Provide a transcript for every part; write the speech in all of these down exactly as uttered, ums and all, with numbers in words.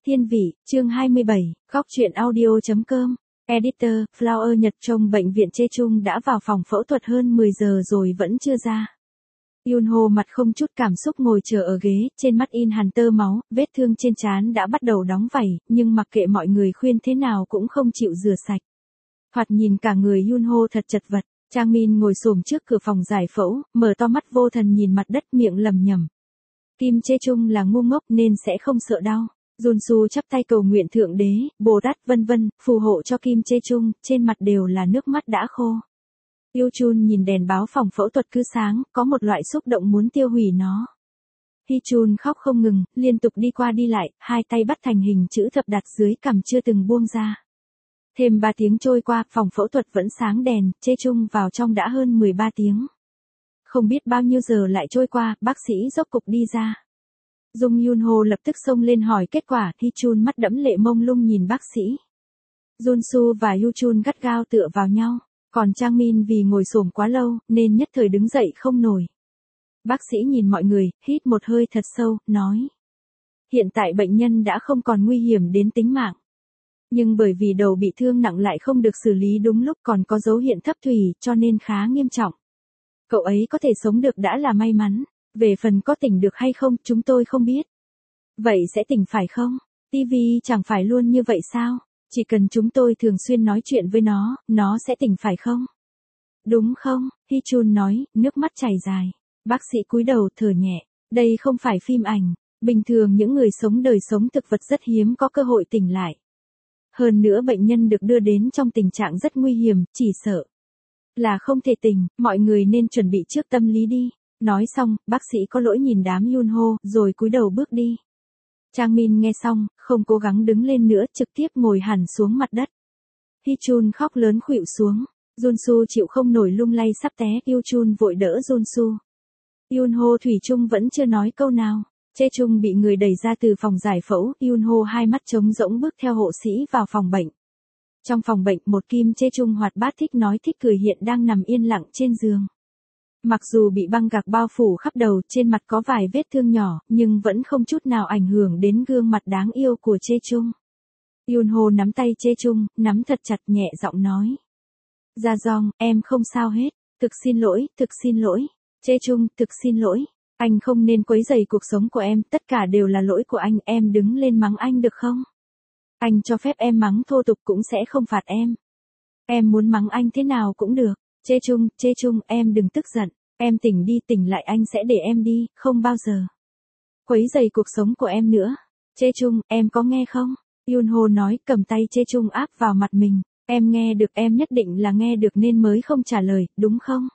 Thiên vị, chương hai mươi bảy, góc truyện audio.com. Editor, Flower Nhật trong bệnh viện Jeju đã vào phòng phẫu thuật hơn mười giờ rồi vẫn chưa ra. Yunho mặt không chút cảm xúc ngồi chờ ở ghế, trên mắt in hằn tơ máu, vết thương trên trán đã bắt đầu đóng vảy, nhưng mặc kệ mọi người khuyên thế nào cũng không chịu rửa sạch. Thoạt nhìn cả người Yunho thật chật vật. Trang Min ngồi xổm trước cửa phòng giải phẫu, mở to mắt vô thần nhìn mặt đất miệng lẩm nhẩm. Kim Jeju là ngu ngốc nên sẽ không sợ đau. Junsu chắp tay cầu nguyện thượng đế, Bồ Tát vân vân, phù hộ cho Kim Jeju, trên mặt đều là nước mắt đã khô. Yoo-chun nhìn đèn báo phòng phẫu thuật cứ sáng, có một loại xúc động muốn tiêu hủy nó. Hee-chun khóc không ngừng, liên tục đi qua đi lại, hai tay bắt thành hình chữ thập đặt dưới cằm chưa từng buông ra. Thêm ba tiếng trôi qua, phòng phẫu thuật vẫn sáng đèn, Jeju vào trong đã hơn mười ba tiếng. Không biết bao nhiêu giờ lại trôi qua, bác sĩ rốt cục đi ra. Dung Yunho lập tức xông lên hỏi kết quả, Hee-chun mắt đẫm lệ mông lung nhìn bác sĩ. Junsu và Yoo-chun gắt gao tựa vào nhau, còn Trang Min vì ngồi xổm quá lâu, nên nhất thời đứng dậy không nổi. Bác sĩ nhìn mọi người, hít một hơi thật sâu, nói. Hiện tại bệnh nhân đã không còn nguy hiểm đến tính mạng. Nhưng bởi vì đầu bị thương nặng lại không được xử lý đúng lúc còn có dấu hiện thấp thủy cho nên khá nghiêm trọng. Cậu ấy có thể sống được đã là may mắn. Về phần có tỉnh được hay không, chúng tôi không biết. Vậy sẽ tỉnh phải không? ti vi chẳng phải luôn như vậy sao? Chỉ cần chúng tôi thường xuyên nói chuyện với nó, nó sẽ tỉnh phải không? Đúng không? Hee-chun nói, nước mắt chảy dài. Bác sĩ cúi đầu thở nhẹ. Đây không phải phim ảnh. Bình thường những người sống đời sống thực vật rất hiếm có cơ hội tỉnh lại. Hơn nữa bệnh nhân được đưa đến trong tình trạng rất nguy hiểm, chỉ sợ là không thể tỉnh, mọi người nên chuẩn bị trước tâm lý đi. Nói xong, bác sĩ có lỗi nhìn đám Yunho, rồi cúi đầu bước đi. Trang Min nghe xong, không cố gắng đứng lên nữa, trực tiếp ngồi hẳn xuống mặt đất. Hee-chun khóc lớn khuỵu xuống. Junsu chịu không nổi lung lay sắp té, Yoo-chun vội đỡ Junsu. Yunho thủy chung vẫn chưa nói câu nào. Jeju bị người đẩy ra từ phòng giải phẫu, Yunho hai mắt trống rỗng bước theo hộ sĩ vào phòng bệnh. Trong phòng bệnh, một Kim Jeju hoạt bát thích nói thích cười hiện đang nằm yên lặng trên giường. Mặc dù bị băng gạc bao phủ khắp đầu, trên mặt có vài vết thương nhỏ, nhưng vẫn không chút nào ảnh hưởng đến gương mặt đáng yêu của Jeju. Yunho nắm tay Jeju, nắm thật chặt nhẹ giọng nói. Ra Dong, em không sao hết. Thực xin lỗi, thực xin lỗi. Jeju, thực xin lỗi. Anh không nên quấy rầy cuộc sống của em, tất cả đều là lỗi của anh, em đứng lên mắng anh được không? Anh cho phép em mắng thô tục cũng sẽ không phạt em. Em muốn mắng anh thế nào cũng được. Jeju, Jeju, em đừng tức giận. Em tỉnh đi, tỉnh lại anh sẽ để em đi, không bao giờ quấy rầy cuộc sống của em nữa. Jeju, em có nghe không? Yunho nói, cầm tay Jeju áp vào mặt mình. Em nghe được, em nhất định là nghe được nên mới không trả lời, đúng không?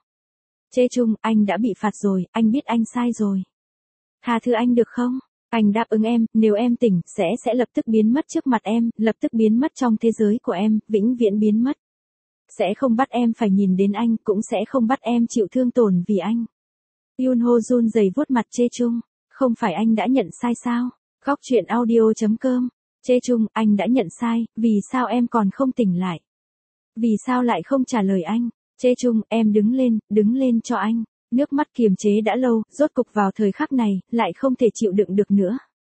Jeju, anh đã bị phạt rồi, anh biết anh sai rồi. Tha thứ anh được không? Anh đáp ứng em, nếu em tỉnh, sẽ sẽ lập tức biến mất trước mặt em, lập tức biến mất trong thế giới của em, vĩnh viễn biến mất. Sẽ không bắt em phải nhìn đến anh, cũng sẽ không bắt em chịu thương tổn vì anh. Yunho run rẩy vuốt mặt Jeju. Không phải anh đã nhận sai sao? Góc truyện audio.com. Jeju, anh đã nhận sai, vì sao em còn không tỉnh lại? Vì sao lại không trả lời anh? Jeju, em đứng lên, đứng lên cho anh. Nước mắt kiềm chế đã lâu, rốt cục vào thời khắc này, lại không thể chịu đựng được nữa.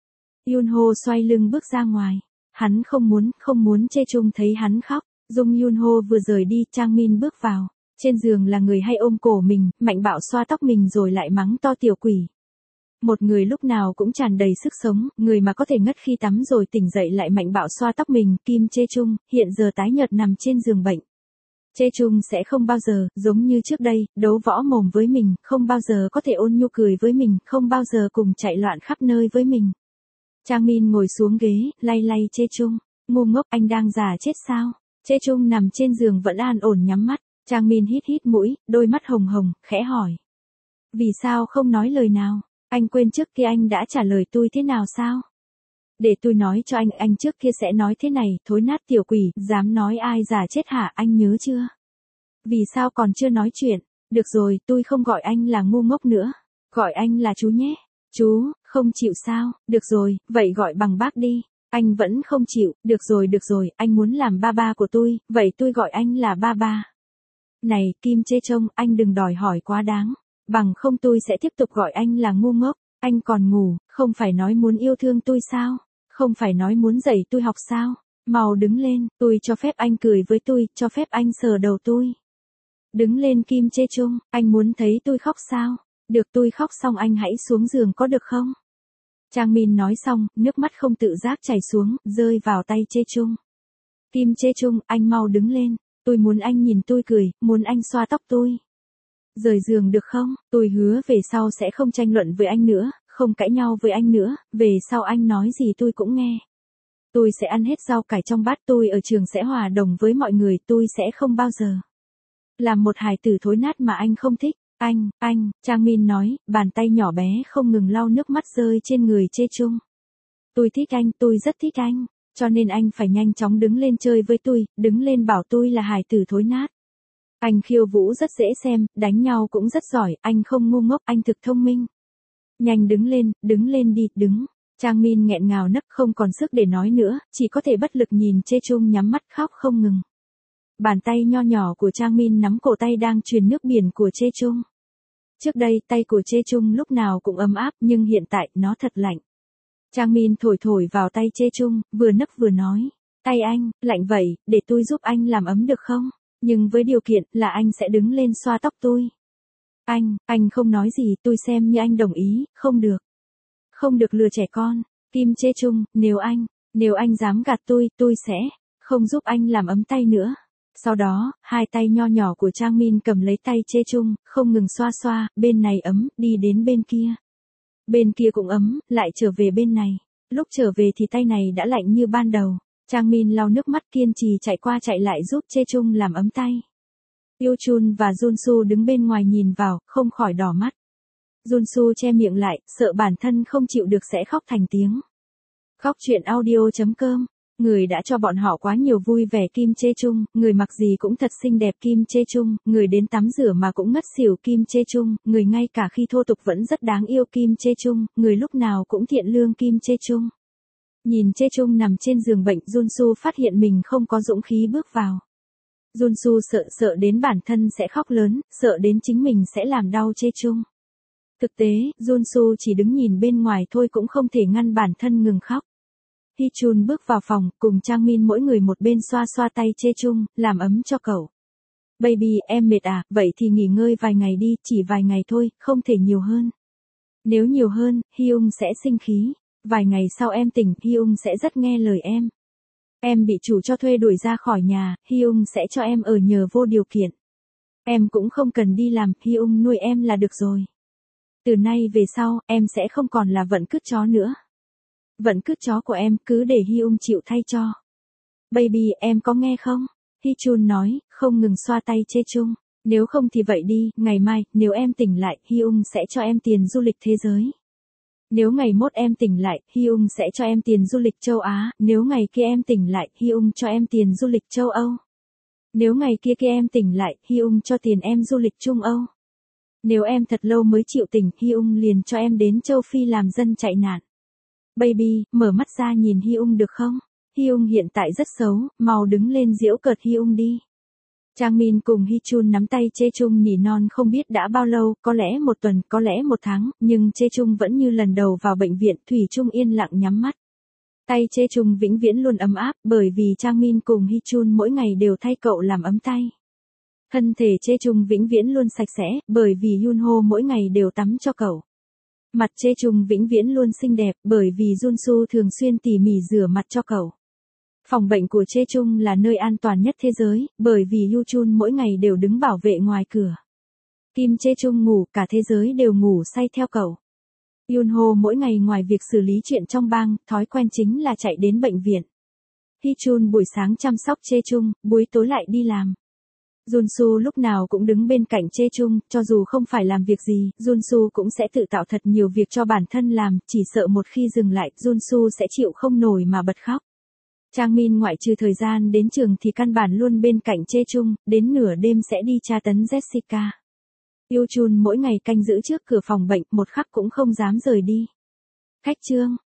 Yunho xoay lưng bước ra ngoài. Hắn không muốn, không muốn Jeju thấy hắn khóc. Dung Yunho vừa rời đi, Trang Min bước vào. Trên giường là người hay ôm cổ mình, mạnh bạo xoa tóc mình rồi lại mắng to tiểu quỷ. Một người lúc nào cũng tràn đầy sức sống, người mà có thể ngất khi tắm rồi tỉnh dậy lại mạnh bạo xoa tóc mình, Kim Jeju, hiện giờ tái nhợt nằm trên giường bệnh. Jeju sẽ không bao giờ, giống như trước đây, đấu võ mồm với mình, không bao giờ có thể ôn nhu cười với mình, không bao giờ cùng chạy loạn khắp nơi với mình. Trang Min ngồi xuống ghế, lay lay Jeju. Ngu ngốc, anh đang già chết sao? Jeju nằm trên giường vẫn an ổn nhắm mắt. Trang Min hít hít mũi, đôi mắt hồng hồng, khẽ hỏi. Vì sao không nói lời nào? Anh quên trước kia anh đã trả lời tôi thế nào sao? Để tôi nói cho anh, anh trước kia sẽ nói thế này, thối nát tiểu quỷ, dám nói ai già chết hả, anh nhớ chưa? Vì sao còn chưa nói chuyện? Được rồi, tôi không gọi anh là ngu ngốc nữa. Gọi anh là chú nhé. Chú, không chịu sao? Được rồi, vậy gọi bằng bác đi. Anh vẫn không chịu, được rồi được rồi, anh muốn làm ba ba của tôi, vậy tôi gọi anh là ba ba. Này, Kim Jeju, anh đừng đòi hỏi quá đáng. Bằng không tôi sẽ tiếp tục gọi anh là ngu ngốc. Anh còn ngủ, không phải nói muốn yêu thương tôi sao? Không phải nói muốn dạy tôi học sao? Mau đứng lên, tôi cho phép anh cười với tôi, cho phép anh sờ đầu tôi. Đứng lên Kim Chê Chung, anh muốn thấy tôi khóc sao? Được, tôi khóc xong anh hãy xuống giường có được không? Trang Min nói xong, nước mắt không tự giác chảy xuống, rơi vào tay Chê Chung. Kim Chê Chung, anh mau đứng lên, tôi muốn anh nhìn tôi cười, muốn anh xoa tóc tôi. Rời giường được không? Tôi hứa về sau sẽ không tranh luận với anh nữa, không cãi nhau với anh nữa, về sau anh nói gì tôi cũng nghe. Tôi sẽ ăn hết rau cải trong bát, tôi ở trường sẽ hòa đồng với mọi người, tôi sẽ không bao giờ làm một hài tử thối nát mà anh không thích. Anh, anh, Trang Min nói, bàn tay nhỏ bé không ngừng lau nước mắt rơi trên người Chê Chung. Tôi thích anh, tôi rất thích anh, cho nên anh phải nhanh chóng đứng lên chơi với tôi, đứng lên bảo tôi là hài tử thối nát. Anh khiêu vũ rất dễ xem, đánh nhau cũng rất giỏi, anh không ngu ngốc, anh thực thông minh. Nhanh đứng lên, đứng lên đi, đứng. Trang Min nghẹn ngào nấc không còn sức để nói nữa, chỉ có thể bất lực nhìn Chê Chung nhắm mắt khóc không ngừng. Bàn tay nho nhỏ của Trang Min nắm cổ tay đang truyền nước biển của Chê Chung. Trước đây tay của Chê Chung lúc nào cũng ấm áp nhưng hiện tại nó thật lạnh. Trang Min thổi thổi vào tay Chê Chung, vừa nấc vừa nói. Tay anh, lạnh vậy, để tôi giúp anh làm ấm được không? Nhưng với điều kiện là anh sẽ đứng lên xoa tóc tôi. Anh, anh không nói gì, tôi xem như anh đồng ý, không được. Không được lừa trẻ con. Kim Chê Chung, nếu anh, nếu anh dám gạt tôi, tôi sẽ không giúp anh làm ấm tay nữa. Sau đó, hai tay nho nhỏ của Trang Min cầm lấy tay Chê Chung, không ngừng xoa xoa, bên này ấm, đi đến bên kia. Bên kia cũng ấm, lại trở về bên này. Lúc trở về thì tay này đã lạnh như ban đầu. Trang Min lau nước mắt kiên trì chạy qua chạy lại giúp Chê Chung làm ấm tay. Yoo Chun và Junsu đứng bên ngoài nhìn vào, không khỏi đỏ mắt. Junsu che miệng lại, sợ bản thân không chịu được sẽ khóc thành tiếng. Khóc chuyện audio chấm com. Người đã cho bọn họ quá nhiều vui vẻ Kim Chê Chung, người mặc gì cũng thật xinh đẹp Kim Chê Chung, người đến tắm rửa mà cũng ngất xỉu Kim Chê Chung, người ngay cả khi thô tục vẫn rất đáng yêu Kim Chê Chung, người lúc nào cũng thiện lương Kim Chê Chung. Nhìn Chê Chung nằm trên giường bệnh, Junsu phát hiện mình không có dũng khí bước vào. Junsu sợ sợ đến bản thân sẽ khóc lớn, sợ đến chính mình sẽ làm đau Chê Chung. Thực tế, Junsu chỉ đứng nhìn bên ngoài thôi cũng không thể ngăn bản thân ngừng khóc. Hee Chun bước vào phòng, cùng Trang Min mỗi người một bên xoa xoa tay Chê Chung, làm ấm cho cậu. Baby, em mệt à, vậy thì nghỉ ngơi vài ngày đi, chỉ vài ngày thôi, không thể nhiều hơn. Nếu nhiều hơn, Hyung sẽ sinh khí. Vài ngày sau em tỉnh, Hyung sẽ rất nghe lời em. Em bị chủ cho thuê đuổi ra khỏi nhà, Hyung sẽ cho em ở nhờ vô điều kiện. Em cũng không cần đi làm, Hyung nuôi em là được rồi. Từ nay về sau, em sẽ không còn là vận cứt chó nữa. Vận cứt chó của em cứ để Hyung chịu thay cho. Baby, em có nghe không? Hee Chun nói, không ngừng xoa tay Chê Chung. Nếu không thì vậy đi, ngày mai, nếu em tỉnh lại, Hyung sẽ cho em tiền du lịch thế giới. Nếu ngày mốt em tỉnh lại, Hyung sẽ cho em tiền du lịch châu Á. Nếu ngày kia em tỉnh lại, Hyung cho em tiền du lịch châu Âu. Nếu ngày kia kia em tỉnh lại, Hyung cho tiền em du lịch Trung Âu. Nếu em thật lâu mới chịu tỉnh, Hyung liền cho em đến châu Phi làm dân chạy nạn. Baby, mở mắt ra nhìn Hyung được không? Hyung hiện tại rất xấu, mau đứng lên giễu cợt Hyung đi. Trang Min cùng Hee Chun nắm tay Chê Chung nỉ non không biết đã bao lâu, có lẽ một tuần, có lẽ một tháng, nhưng Chê Chung vẫn như lần đầu vào bệnh viện, Thủy Chung yên lặng nhắm mắt. Tay Chê Chung vĩnh viễn luôn ấm áp, bởi vì Trang Min cùng Hee Chun mỗi ngày đều thay cậu làm ấm tay. Thân thể Chê Chung vĩnh viễn luôn sạch sẽ, bởi vì Yunho mỗi ngày đều tắm cho cậu. Mặt Chê Chung vĩnh viễn luôn xinh đẹp, bởi vì Junsu thường xuyên tỉ mỉ rửa mặt cho cậu. Phòng bệnh của Chê Chung là nơi an toàn nhất thế giới, bởi vì Yoo Chun mỗi ngày đều đứng bảo vệ ngoài cửa. Kim Chê Chung ngủ, cả thế giới đều ngủ say theo cậu. Yunho mỗi ngày ngoài việc xử lý chuyện trong bang, thói quen chính là chạy đến bệnh viện. Hee Chun buổi sáng chăm sóc Chê Chung, buổi tối lại đi làm. Junsu lúc nào cũng đứng bên cạnh Chê Chung, cho dù không phải làm việc gì, Junsu cũng sẽ tự tạo thật nhiều việc cho bản thân làm, chỉ sợ một khi dừng lại, Junsu sẽ chịu không nổi mà bật khóc. Trang Min ngoại trừ thời gian đến trường thì căn bản luôn bên cạnh Chê Chung, đến nửa đêm sẽ đi tra tấn Jessica. Yoo Chun mỗi ngày canh giữ trước cửa phòng bệnh, một khắc cũng không dám rời đi. Khách trương,